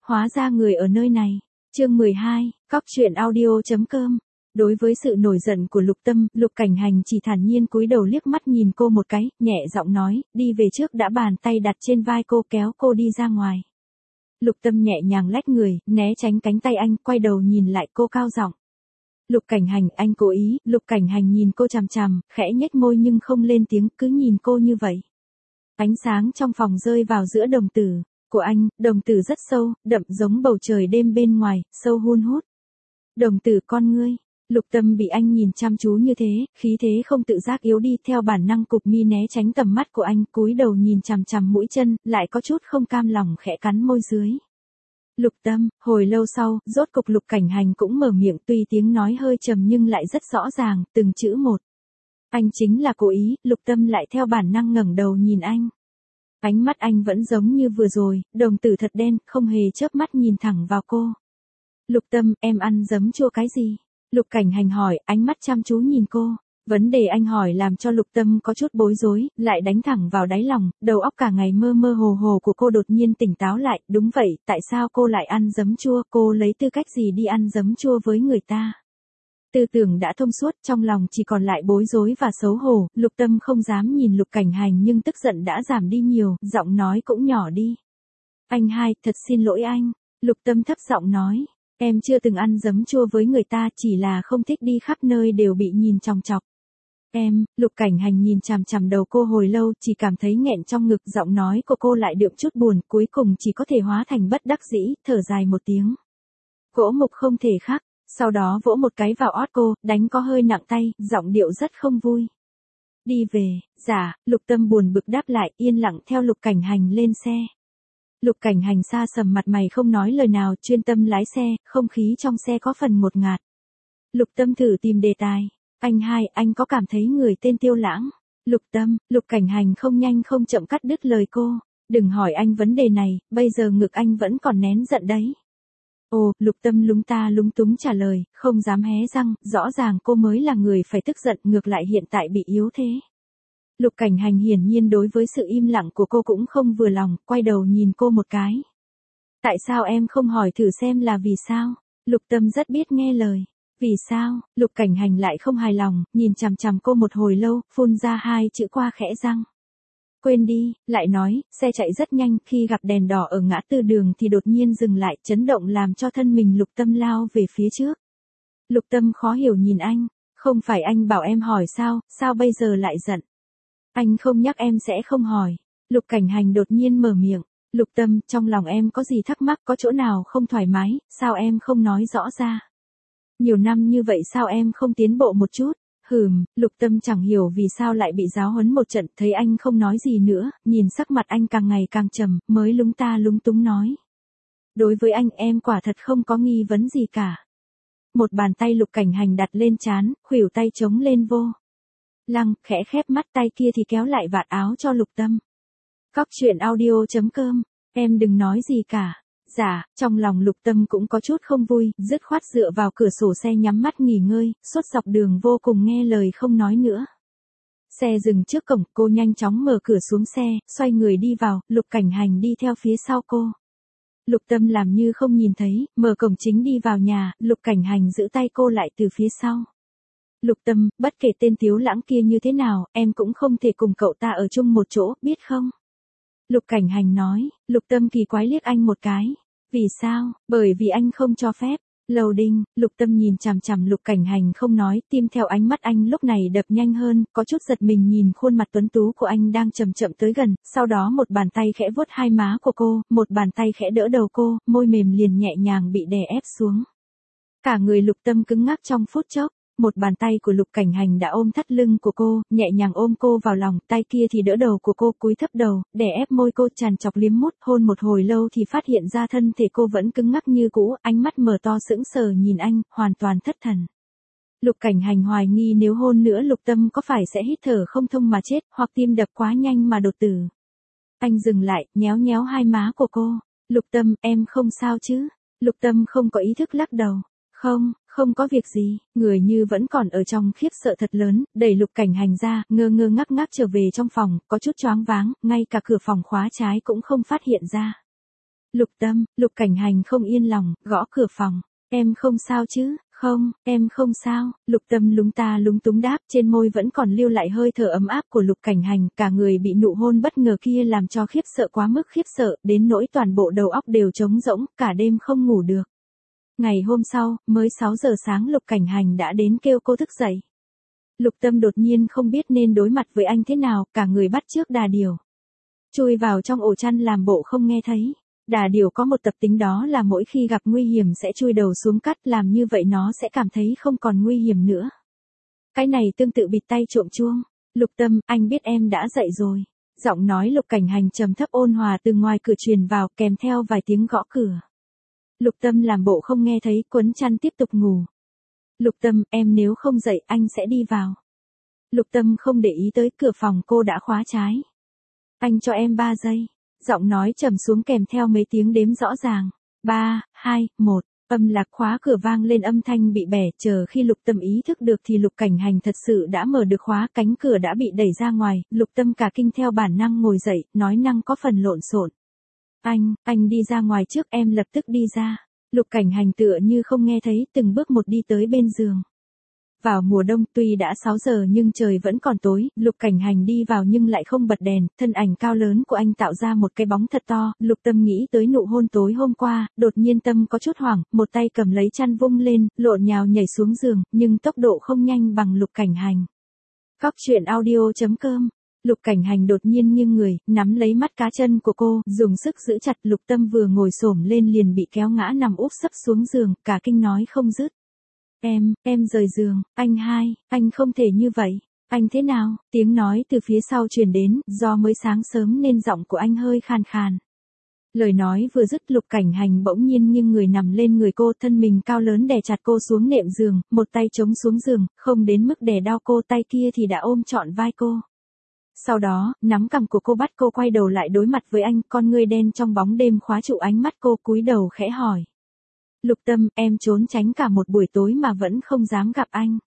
hóa ra người ở nơi này. Chương 12, Cóc truyện audio.com. Đối với sự nổi giận của Lục Tâm, Lục Cảnh Hành chỉ thản nhiên cúi đầu liếc mắt nhìn cô một cái, nhẹ giọng nói, đi về trước đã, bàn tay đặt trên vai cô kéo cô đi ra ngoài. Lục Tâm nhẹ nhàng lách người, né tránh cánh tay anh, quay đầu nhìn lại cô cao giọng. Lục Cảnh Hành, anh cố ý. Lục Cảnh Hành nhìn cô chằm chằm, khẽ nhếch môi nhưng không lên tiếng, cứ nhìn cô như vậy. Ánh sáng trong phòng rơi vào giữa đồng tử của anh, đồng tử rất sâu, đậm giống bầu trời đêm bên ngoài, sâu hun hút. Đồng tử con ngươi. Lục Tâm bị anh nhìn chăm chú như thế, khí thế không tự giác yếu đi, theo bản năng cụp mi né tránh tầm mắt của anh, cúi đầu nhìn chằm chằm mũi chân, lại có chút không cam lòng khẽ cắn môi dưới. Lục Tâm, hồi lâu sau, rốt cục Lục Cảnh Hành cũng mở miệng, tuy tiếng nói hơi trầm nhưng lại rất rõ ràng, từng chữ một. Anh chính là cố ý. Lục Tâm lại theo bản năng ngẩng đầu nhìn anh. Ánh mắt anh vẫn giống như vừa rồi, đồng tử thật đen, không hề chớp mắt nhìn thẳng vào cô. Lục Tâm, em ăn giấm chua cái gì? Lục Cảnh Hành hỏi, ánh mắt chăm chú nhìn cô. Vấn đề anh hỏi làm cho Lục Tâm có chút bối rối, lại đánh thẳng vào đáy lòng, đầu óc cả ngày mơ mơ hồ hồ của cô đột nhiên tỉnh táo lại, đúng vậy, tại sao cô lại ăn giấm chua, cô lấy tư cách gì đi ăn giấm chua với người ta? Tư tưởng đã thông suốt, trong lòng chỉ còn lại bối rối và xấu hổ, Lục Tâm không dám nhìn Lục Cảnh Hành nhưng tức giận đã giảm đi nhiều, giọng nói cũng nhỏ đi. Anh hai, thật xin lỗi anh. Lục Tâm thấp giọng nói. Em chưa từng ăn giấm chua với người ta, chỉ là không thích đi khắp nơi đều bị nhìn chòng chọc. Em. Lục Cảnh Hành nhìn chằm chằm đầu cô hồi lâu, chỉ cảm thấy nghẹn trong ngực, giọng nói của cô lại đượm chút buồn, cuối cùng chỉ có thể hóa thành bất đắc dĩ, thở dài một tiếng. Gỗ mục không thể khắc, sau đó vỗ một cái vào ót cô, đánh có hơi nặng tay, giọng điệu rất không vui. Đi về. Dạ. Lục Tâm buồn bực đáp lại, yên lặng theo Lục Cảnh Hành lên xe. Lục Cảnh Hành xa sầm mặt mày không nói lời nào, chuyên tâm lái xe, không khí trong xe có phần ngột ngạt. Lục Tâm thử tìm đề tài. Anh hai, anh có cảm thấy người tên Tiêu Lãng? Lục Tâm. Lục Cảnh Hành không nhanh không chậm cắt đứt lời cô. Đừng hỏi anh vấn đề này, bây giờ ngực anh vẫn còn nén giận đấy. Ồ. Lục Tâm lúng ta lúng túng trả lời, không dám hé răng, rõ ràng cô mới là người phải tức giận, ngược lại hiện tại bị yếu thế. Lục Cảnh Hành hiển nhiên đối với sự im lặng của cô cũng không vừa lòng, quay đầu nhìn cô một cái. Tại sao em không hỏi thử xem là vì sao? Lục Tâm rất biết nghe lời. Vì sao? Lục Cảnh Hành lại không hài lòng, nhìn chằm chằm cô một hồi lâu, phun ra hai chữ qua khẽ răng. Quên đi. Lại nói, xe chạy rất nhanh, khi gặp đèn đỏ ở ngã tư đường thì đột nhiên dừng lại, chấn động làm cho thân mình Lục Tâm lao về phía trước. Lục Tâm khó hiểu nhìn anh, không phải anh bảo em hỏi sao bây giờ lại giận? Anh không nhắc em sẽ không hỏi. Lục Cảnh Hành đột nhiên mở miệng. Lục Tâm, trong lòng em có gì thắc mắc, có chỗ nào không thoải mái, sao em không nói rõ ra? Nhiều năm như vậy sao em không tiến bộ một chút? Lục Tâm chẳng hiểu vì sao lại bị giáo huấn một trận, thấy anh không nói gì nữa, nhìn sắc mặt anh càng ngày càng trầm, mới lúng ta lúng túng nói. Đối với anh em quả thật không có nghi vấn gì cả. Một bàn tay Lục Cảnh Hành đặt lên trán, khuỷu tay chống lên vô. Lăng, khẽ khép mắt, tay kia thì kéo lại vạt áo cho Lục Tâm. Cóc truyện audio.com, em đừng nói gì cả. Dạ. Trong lòng Lục Tâm cũng có chút không vui, dứt khoát dựa vào cửa sổ xe nhắm mắt nghỉ ngơi, suốt dọc đường vô cùng nghe lời không nói nữa. Xe dừng trước cổng, cô nhanh chóng mở cửa xuống xe, xoay người đi vào, Lục Cảnh Hành đi theo phía sau cô. Lục Tâm làm như không nhìn thấy, mở cổng chính đi vào nhà, Lục Cảnh Hành giữ tay cô lại từ phía sau. Lục Tâm, bất kể tên Tiếu Lãng kia như thế nào, em cũng không thể cùng cậu ta ở chung một chỗ, biết không? Lục Cảnh Hành nói. Lục Tâm kỳ quái liếc anh một cái. Vì sao? Bởi vì anh không cho phép. Loading. Lục Tâm nhìn chằm chằm Lục Cảnh Hành không nói, tim theo ánh mắt anh lúc này đập nhanh hơn, có chút giật mình nhìn khuôn mặt tuấn tú của anh đang chậm chậm tới gần, sau đó một bàn tay khẽ vuốt hai má của cô, một bàn tay khẽ đỡ đầu cô, môi mềm liền nhẹ nhàng bị đè ép xuống. Cả người Lục Tâm cứng ngắc trong phút chốc. Một bàn tay của Lục Cảnh Hành đã ôm thắt lưng của cô, nhẹ nhàng ôm cô vào lòng, tay kia thì đỡ đầu của cô, cúi thấp đầu, đè ép môi cô, tràn trọc liếm mút, hôn một hồi lâu thì phát hiện ra thân thể cô vẫn cứng ngắc như cũ, ánh mắt mở to sững sờ nhìn anh, hoàn toàn thất thần. Lục Cảnh Hành hoài nghi nếu hôn nữa Lục Tâm có phải sẽ hít thở không thông mà chết, hoặc tim đập quá nhanh mà đột tử. Anh dừng lại, nhéo nhéo hai má của cô. Lục Tâm, em không sao chứ? Lục Tâm không có ý thức lắc đầu. Không có việc gì, người như vẫn còn ở trong khiếp sợ thật lớn, đẩy Lục Cảnh Hành ra, ngơ ngơ ngác ngác trở về trong phòng, có chút choáng váng, ngay cả cửa phòng khóa trái cũng không phát hiện ra. Lục Tâm, Lục Cảnh Hành không yên lòng, gõ cửa phòng. Em không sao chứ? Không, em không sao. Lục Tâm lúng ta lúng túng đáp, trên môi vẫn còn lưu lại hơi thở ấm áp của Lục Cảnh Hành, cả người bị nụ hôn bất ngờ kia làm cho khiếp sợ quá mức khiếp sợ, đến nỗi toàn bộ đầu óc đều trống rỗng, cả đêm không ngủ được. Ngày hôm sau, mới 6 giờ sáng Lục Cảnh Hành đã đến kêu cô thức dậy. Lục Tâm đột nhiên không biết nên đối mặt với anh thế nào, cả người bắt chước đà điểu. Chui vào trong ổ chăn làm bộ không nghe thấy. Đà điểu có một tập tính đó là mỗi khi gặp nguy hiểm sẽ chui đầu xuống cắt, làm như vậy nó sẽ cảm thấy không còn nguy hiểm nữa. Cái này tương tự bịt tay trộm chuông. Lục Tâm, anh biết em đã dậy rồi. Giọng nói Lục Cảnh Hành trầm thấp ôn hòa từ ngoài cửa truyền vào, kèm theo vài tiếng gõ cửa. Lục Tâm làm bộ không nghe thấy, quấn chăn tiếp tục ngủ. Lục Tâm, em nếu không dậy anh sẽ đi vào. Lục Tâm không để ý tới, cửa phòng cô đã khóa trái. Anh cho em 3 giây. Giọng nói trầm xuống kèm theo mấy tiếng đếm rõ ràng. 3, 2, 1. Âm lạc khóa cửa vang lên, âm thanh bị bẻ, chờ khi Lục Tâm ý thức được thì Lục Cảnh Hành thật sự đã mở được khóa, cánh cửa đã bị đẩy ra ngoài, Lục Tâm cả kinh theo bản năng ngồi dậy, nói năng có phần lộn xộn. Anh đi ra ngoài trước, em lập tức đi ra. Lục Cảnh Hành tựa như không nghe thấy, từng bước một đi tới bên giường. Vào mùa đông tuy đã 6 giờ nhưng trời vẫn còn tối, Lục Cảnh Hành đi vào nhưng lại không bật đèn, thân ảnh cao lớn của anh tạo ra một cái bóng thật to, Lục Tâm nghĩ tới nụ hôn tối hôm qua, đột nhiên tâm có chút hoảng, một tay cầm lấy chăn vung lên, lộn nhào nhảy xuống giường, nhưng tốc độ không nhanh bằng Lục Cảnh Hành. Cóc truyện audio.com. Lục Cảnh Hành đột nhiên nghiêng người, nắm lấy mắt cá chân của cô, dùng sức giữ chặt. Lục Tâm vừa ngồi xổm lên liền bị kéo ngã nằm úp sấp xuống giường, cả kinh nói không dứt. Em rời giường, anh không thể như vậy. Anh thế nào? Tiếng nói từ phía sau truyền đến, do mới sáng sớm nên giọng của anh hơi khàn khàn. Lời nói vừa dứt, Lục Cảnh Hành bỗng nhiên nghiêng người nằm lên người cô, thân mình cao lớn đè chặt cô xuống nệm giường, một tay chống xuống giường, không đến mức đè đau cô, tay kia thì đã ôm trọn vai cô. Sau đó, nắm cằm của cô bắt cô quay đầu lại đối mặt với anh, con ngươi đen trong bóng đêm khóa trụ ánh mắt cô, cúi đầu khẽ hỏi. Lục Tâm, em trốn tránh cả một buổi tối mà vẫn không dám gặp anh.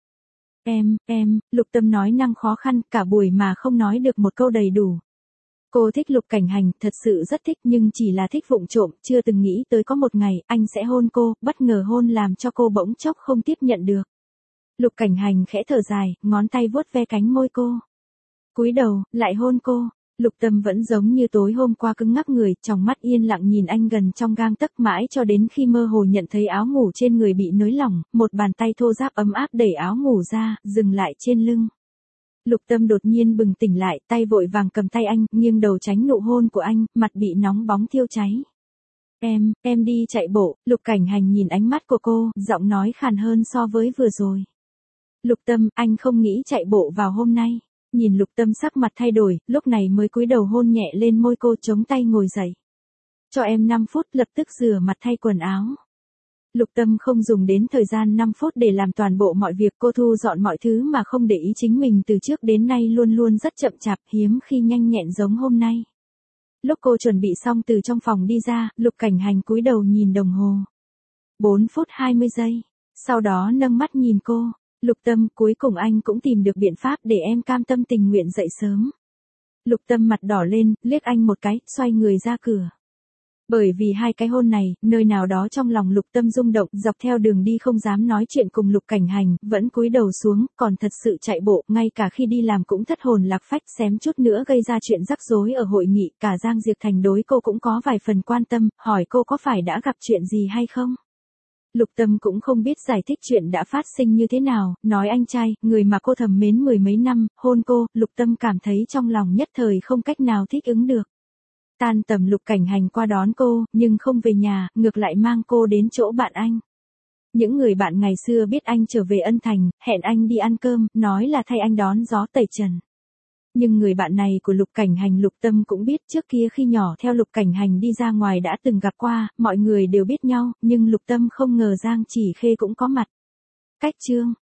Lục Tâm nói năng khó khăn, cả buổi mà không nói được một câu đầy đủ. Cô thích Lục Cảnh Hành, thật sự rất thích, nhưng chỉ là thích vụng trộm, chưa từng nghĩ tới có một ngày anh sẽ hôn cô, bất ngờ hôn làm cho cô bỗng chốc không tiếp nhận được. Lục Cảnh Hành khẽ thở dài, ngón tay vuốt ve cánh môi cô. Cúi đầu, lại hôn cô. Lục Tâm vẫn giống như tối hôm qua cứng ngắc người, trong mắt yên lặng nhìn anh gần trong gang tấc, mãi cho đến khi mơ hồ nhận thấy áo ngủ trên người bị nới lỏng, một bàn tay thô ráp ấm áp đẩy áo ngủ ra, dừng lại trên lưng. Lục Tâm đột nhiên bừng tỉnh lại, tay vội vàng cầm tay anh, nghiêng đầu tránh nụ hôn của anh, mặt bị nóng bóng thiêu cháy. Em đi chạy bộ. Lục Cảnh Hành nhìn ánh mắt của cô, giọng nói khàn hơn so với vừa rồi. Lục Tâm, anh không nghĩ chạy bộ vào hôm nay. Nhìn Lục Tâm sắc mặt thay đổi, lúc này mới cúi đầu hôn nhẹ lên môi cô, chống tay ngồi dậy. Cho em 5 phút, lập tức rửa mặt thay quần áo. Lục Tâm không dùng đến thời gian 5 phút để làm toàn bộ mọi việc, cô thu dọn mọi thứ mà không để ý chính mình từ trước đến nay luôn luôn rất chậm chạp, hiếm khi nhanh nhẹn giống hôm nay. Lúc cô chuẩn bị xong từ trong phòng đi ra, Lục Cảnh Hành cúi đầu nhìn đồng hồ. 4 phút 20 giây. Sau đó nâng mắt nhìn cô. Lục Tâm, cuối cùng anh cũng tìm được biện pháp để em cam tâm tình nguyện dậy sớm. Lục Tâm mặt đỏ lên, liếc anh một cái, xoay người ra cửa. Bởi vì hai cái hôn này, nơi nào đó trong lòng Lục Tâm rung động, dọc theo đường đi không dám nói chuyện cùng Lục Cảnh Hành, vẫn cúi đầu xuống, còn thật sự chạy bộ, ngay cả khi đi làm cũng thất hồn lạc phách, xém chút nữa gây ra chuyện rắc rối ở hội nghị, cả Giang Diệp Thành đối cô cũng có vài phần quan tâm, hỏi cô có phải đã gặp chuyện gì hay không. Lục Tâm cũng không biết giải thích chuyện đã phát sinh như thế nào, nói anh trai, người mà cô thầm mến 10 mấy năm, hôn cô, Lục Tâm cảm thấy trong lòng nhất thời không cách nào thích ứng được. Tan tầm Lục Cảnh Hành qua đón cô, nhưng không về nhà, ngược lại mang cô đến chỗ bạn anh. Những người bạn ngày xưa biết anh trở về Ân Thành, hẹn anh đi ăn cơm, nói là thay anh đón gió tẩy trần. Nhưng người bạn này của Lục Cảnh Hành Lục Tâm cũng biết, trước kia khi nhỏ theo Lục Cảnh Hành đi ra ngoài đã từng gặp qua, mọi người đều biết nhau, nhưng Lục Tâm không ngờ Giang Chỉ Khê cũng có mặt. Cách chương